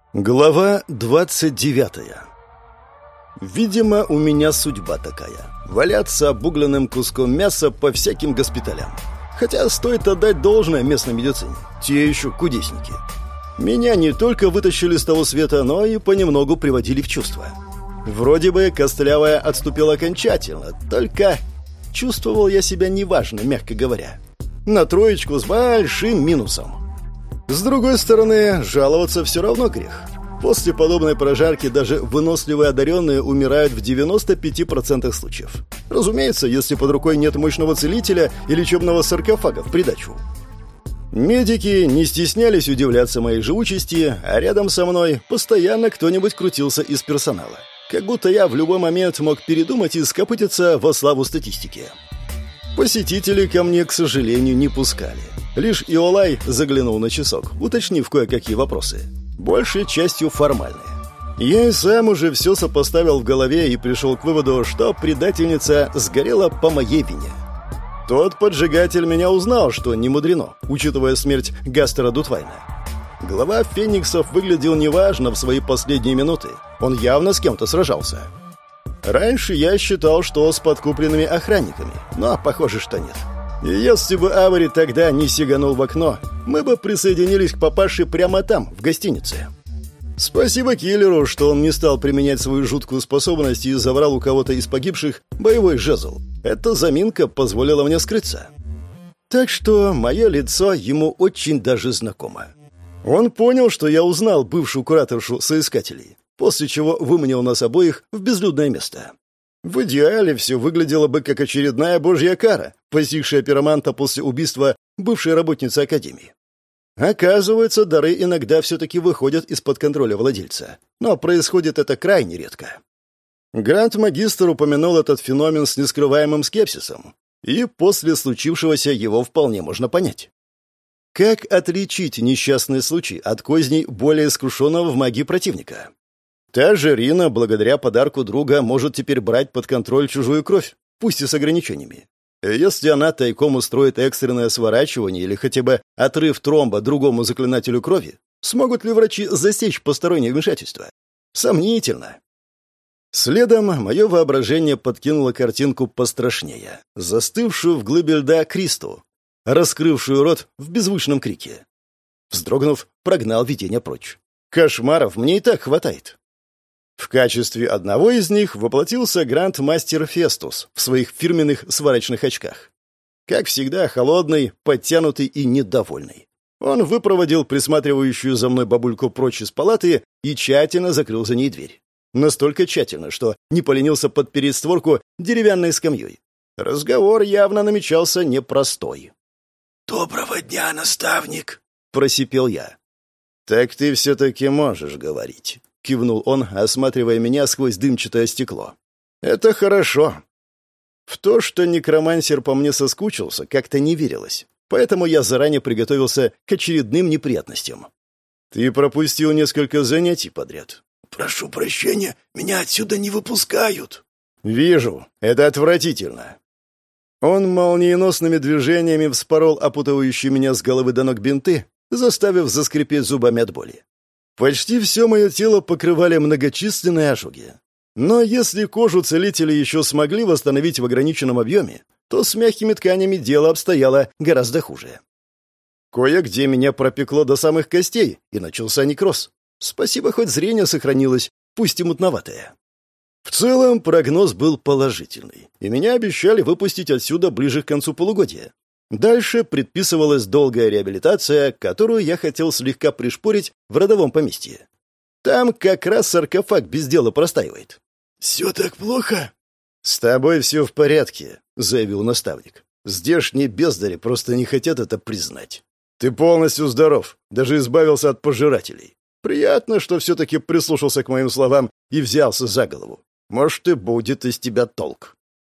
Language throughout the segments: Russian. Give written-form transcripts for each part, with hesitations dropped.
Глава 29. Видимо, у меня судьба такая. Валяться обугленным куском мяса по всяким госпиталям. Хотя стоит отдать должное местной медицине. Те еще кудесники. Меня не только вытащили с того света, но и понемногу приводили в чувство. Вроде бы костлявая отступила окончательно, только чувствовал я себя неважно, мягко говоря. На троечку с большим минусом. С другой стороны, жаловаться все равно грех. После подобной прожарки даже выносливые одаренные умирают в 95% случаев. Разумеется, если под рукой нет мощного целителя и лечебного саркофага в придачу. Медики не стеснялись удивляться моей живучести, а рядом со мной постоянно кто-нибудь крутился из персонала. Как будто я в любой момент мог передумать и скопытиться во славу статистики. Посетителей ко мне, к сожалению, не пускали. Лишь Иолай заглянул на часок, уточнив кое-какие вопросы. Большей частью формальные. Я и сам уже все сопоставил в голове и пришел к выводу, что предательница сгорела по моей вине. Тот поджигатель меня узнал, что не мудрено, учитывая смерть Гастера Дутвайна. Глава Фениксов выглядел неважно в свои последние минуты. Он явно с кем-то сражался. Раньше я считал, что с подкупленными охранниками, но похоже, что нет. И если бы Авари тогда не сиганул в окно, мы бы присоединились к папаше прямо там, в гостинице. Спасибо киллеру, что он не стал применять свою жуткую способность и забрал у кого-то из погибших боевой жезл. Эта заминка позволила мне скрыться. Так что мое лицо ему очень даже знакомо. Он понял, что я узнал бывшую кураторшу соискателей, после чего выманил нас обоих в безлюдное место. В идеале все выглядело бы как очередная божья кара, постигшая пироманта после убийства бывшей работницы Академии. Оказывается, дары иногда все-таки выходят из-под контроля владельца, но происходит это крайне редко. Гранд-магистр упомянул этот феномен с нескрываемым скепсисом, и после случившегося его вполне можно понять. Как отличить несчастный случай от козней более искушенного в магии противника? Та же Рина, благодаря подарку друга, может теперь брать под контроль чужую кровь, пусть и с ограничениями. Если она тайком устроит экстренное сворачивание или хотя бы отрыв тромба другому заклинателю крови, смогут ли врачи засечь постороннее вмешательство? Сомнительно. Следом мое воображение подкинуло картинку пострашнее, застывшую в глыбе льда Кристу, раскрывшую рот в беззвучном крике. Вздрогнув, прогнал видение прочь. Кошмаров мне и так хватает. В качестве одного из них воплотился гранд-мастер Фестус в своих фирменных сварочных очках. Как всегда, холодный, подтянутый и недовольный. Он выпроводил присматривающую за мной бабульку прочь из палаты и тщательно закрыл за ней дверь. Настолько тщательно, что не поленился подпереть створку деревянной скамьей. Разговор явно намечался непростой. «Доброго дня, наставник!» — просипел я. «Так ты все-таки можешь говорить», — кивнул он, осматривая меня сквозь дымчатое стекло. «Это хорошо». В то, что некромансер по мне соскучился, как-то не верилось, поэтому я заранее приготовился к очередным неприятностям. «Ты пропустил несколько занятий подряд». «Прошу прощения, меня отсюда не выпускают». «Вижу, это отвратительно». Он молниеносными движениями вспорол опутывающие меня с головы до ног бинты, заставив заскрипеть зубами от боли. Почти все мое тело покрывали многочисленные ожоги. Но если кожу целители еще смогли восстановить в ограниченном объеме, то с мягкими тканями дело обстояло гораздо хуже. Кое-где меня пропекло до самых костей, и начался некроз. Спасибо, хоть зрение сохранилось, пусть и мутноватое. В целом прогноз был положительный, и меня обещали выпустить отсюда ближе к концу полугодия. Дальше предписывалась долгая реабилитация, которую я хотел слегка пришпорить в родовом поместье. Там как раз саркофаг без дела простаивает. «Все так плохо?» «С тобой все в порядке», — заявил наставник. «Здешние бездари просто не хотят это признать. Ты полностью здоров, даже избавился от пожирателей. Приятно, что все-таки прислушался к моим словам и взялся за голову. Может, и будет из тебя толк».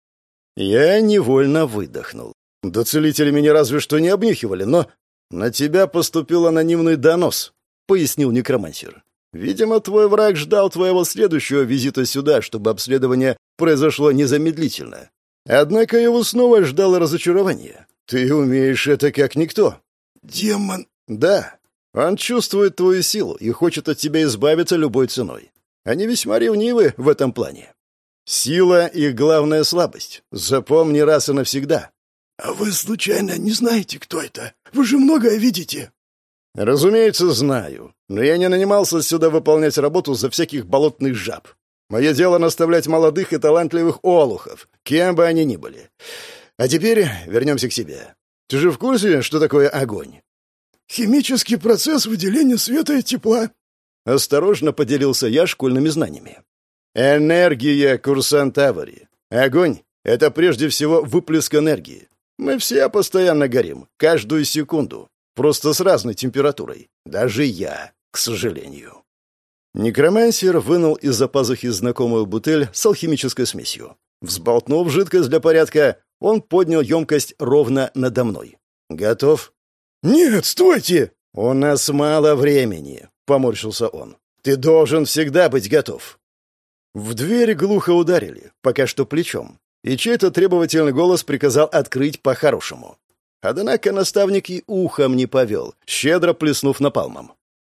Я невольно выдохнул. До целители меня разве что не обнюхивали, но на тебя поступил анонимный донос, — пояснил некромансер. Видимо, твой враг ждал твоего следующего визита сюда, чтобы обследование произошло незамедлительно. Однако его снова ждало разочарование. Ты умеешь это как никто. «Демон!» Да. Он чувствует твою силу и хочет от тебя избавиться любой ценой. Они весьма ревнивы в этом плане. Сила — их главная слабость. Запомни раз и навсегда. А вы, случайно, не знаете, кто это? Вы же многое видите. Разумеется, знаю. Но я не нанимался сюда выполнять работу за всяких болотных жаб. Мое дело наставлять молодых и талантливых олухов, кем бы они ни были. А теперь вернемся к себе. Ты же в курсе, что такое огонь? Химический процесс выделения света и тепла. Осторожно поделился я школьными знаниями. Энергия, курсант Авари. Огонь — это прежде всего выплеск энергии. Мы все постоянно горим, каждую секунду, просто с разной температурой. Даже я, к сожалению. Некромансер вынул из-за пазухи знакомую бутыль с алхимической смесью. Взболтнув жидкость для порядка, он поднял емкость ровно надо мной. «Готов?» «Нет, стойте!» «У нас мало времени», — поморщился он. «Ты должен всегда быть готов». В дверь глухо ударили, пока что плечом, и чей-то требовательный голос приказал открыть по-хорошему. Однако наставник и ухом не повел, щедро плеснув напалмом.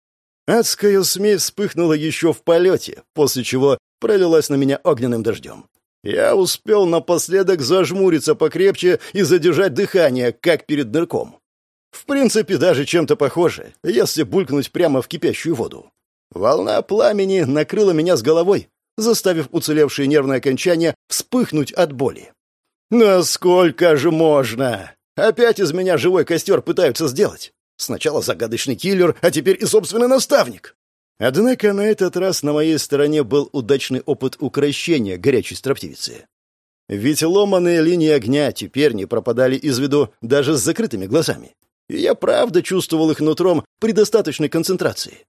Адская смесь вспыхнула еще в полете, после чего пролилась на меня огненным дождем. Я успел напоследок зажмуриться покрепче и задержать дыхание, как перед нырком. В принципе, даже чем-то похоже, если булькнуть прямо в кипящую воду. Волна пламени накрыла меня с головой, заставив уцелевшие нервные окончания вспыхнуть от боли. «Насколько же можно? Опять из меня живой костер пытаются сделать. Сначала загадочный киллер, а теперь и собственный наставник». Однако на этот раз на моей стороне был удачный опыт укрощения горячей строптивицы. Ведь ломаные линии огня теперь не пропадали из виду даже с закрытыми глазами. И я правда чувствовал их нутром при достаточной концентрации.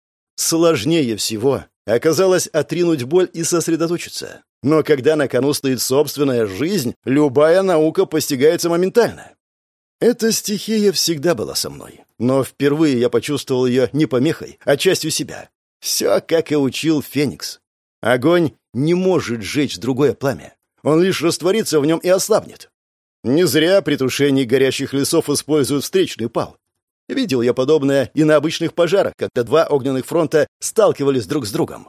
Сложнее всего оказалось отринуть боль и сосредоточиться. Но когда на кону стоит собственная жизнь, любая наука постигается моментально. Эта стихия всегда была со мной. Но впервые я почувствовал ее не помехой, а частью себя. Все, как и учил Феникс. Огонь не может сжечь другое пламя. Он лишь растворится в нем и ослабнет. Не зря при тушении горящих лесов используют встречный пал. Видел я подобное и на обычных пожарах, когда два огненных фронта сталкивались друг с другом.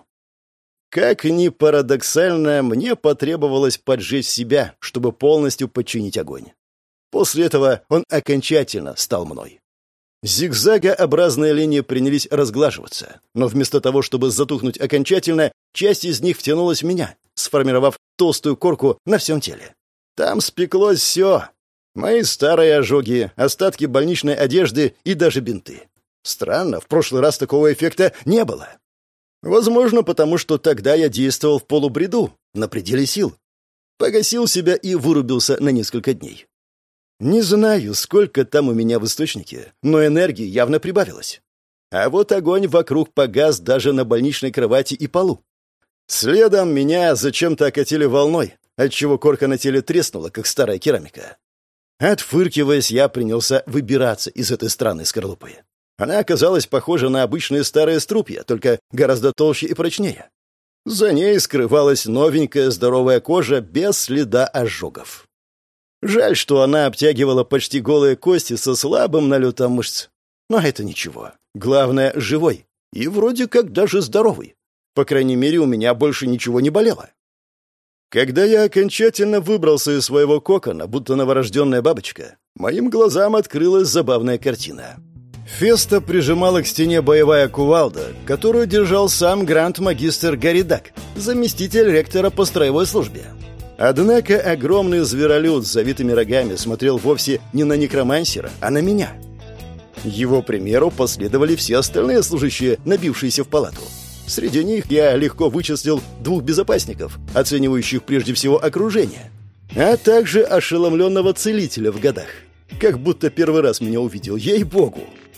Как ни парадоксально, мне потребовалось поджечь себя, чтобы полностью подчинить огонь. После этого он окончательно стал мной. Зигзагообразные линии принялись разглаживаться, но вместо того, чтобы затухнуть окончательно, часть из них втянулась в меня, сформировав толстую корку на всем теле. Там спеклось все. Мои старые ожоги, остатки больничной одежды и даже бинты. Странно, в прошлый раз такого эффекта не было. Возможно, потому что тогда я действовал в полубреду, на пределе сил. Погасил себя и вырубился на несколько дней. Не знаю, сколько там у меня в источнике, но энергии явно прибавилось. А вот огонь вокруг погас даже на больничной кровати и полу. Следом меня зачем-то окатили волной, отчего корка на теле треснула, как старая керамика. Отфыркиваясь, я принялся выбираться из этой странной скорлупы. Она оказалась похожа на обычные старые струпья, только гораздо толще и прочнее. За ней скрывалась новенькая здоровая кожа без следа ожогов. Жаль, что она обтягивала почти голые кости со слабым налетом мышц. Но это ничего. Главное, живой. И вроде как даже здоровый. По крайней мере, у меня больше ничего не болело. Когда я окончательно выбрался из своего кокона, будто новорожденная бабочка, моим глазам открылась забавная картина. Феста прижимала к стене боевая кувалда, которую держал сам гранд-магистр Гаридак, заместитель ректора по строевой службе. Однако огромный зверолюд с завитыми рогами смотрел вовсе не на некромансера, а на меня. Его примеру последовали все остальные служащие, набившиеся в палату. Среди них я легко вычислил двух безопасников, оценивающих прежде всего окружение, а также ошеломленного целителя в годах. Как будто первый раз меня увидел, ей-богу.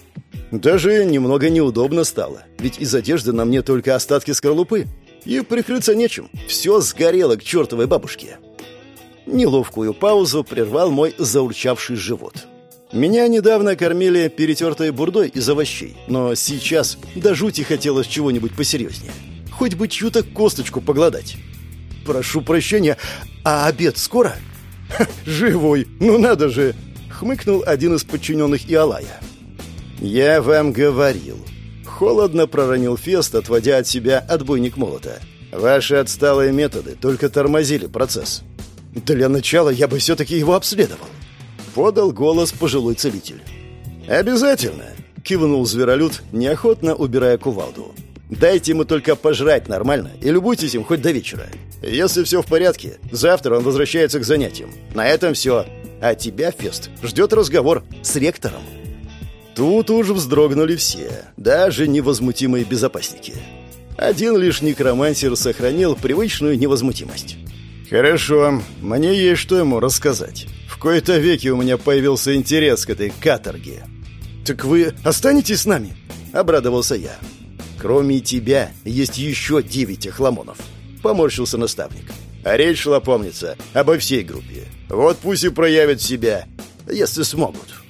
Даже немного неудобно стало, ведь из одежды на мне только остатки скорлупы. И прикрыться нечем. Все сгорело к чертовой бабушке. Неловкую паузу прервал мой заурчавший живот. Меня недавно кормили перетертой бурдой из овощей, но сейчас до жути хотелось чего-нибудь посерьезнее. Хоть бы чью-то косточку погладать. Прошу прощения, а обед скоро? Живой, ну надо же! Хмыкнул один из подчиненных Иолая. «Я вам говорил». Холодно проронил Фест, отводя от себя отбойник молота. «Ваши отсталые методы только тормозили процесс». «Для начала я бы все-таки его обследовал», — подал голос пожилой целитель. «Обязательно», — кивнул зверолюд, неохотно убирая кувалду. «Дайте ему только пожрать нормально и любуйтесь им хоть до вечера. Если все в порядке, завтра он возвращается к занятиям. На этом все. А тебя, Фест, ждет разговор с ректором». Тут уж вздрогнули все, даже невозмутимые безопасники. Один лишь некромансер сохранил привычную невозмутимость. «Хорошо, мне есть что ему рассказать. В кои-то веки у меня появился интерес к этой каторге». «Так вы останетесь с нами?» — обрадовался я. «Кроме тебя есть еще 9 охламонов», — поморщился наставник. «А речь шла, помнится, обо всей группе. Вот пусть и проявят себя, если смогут».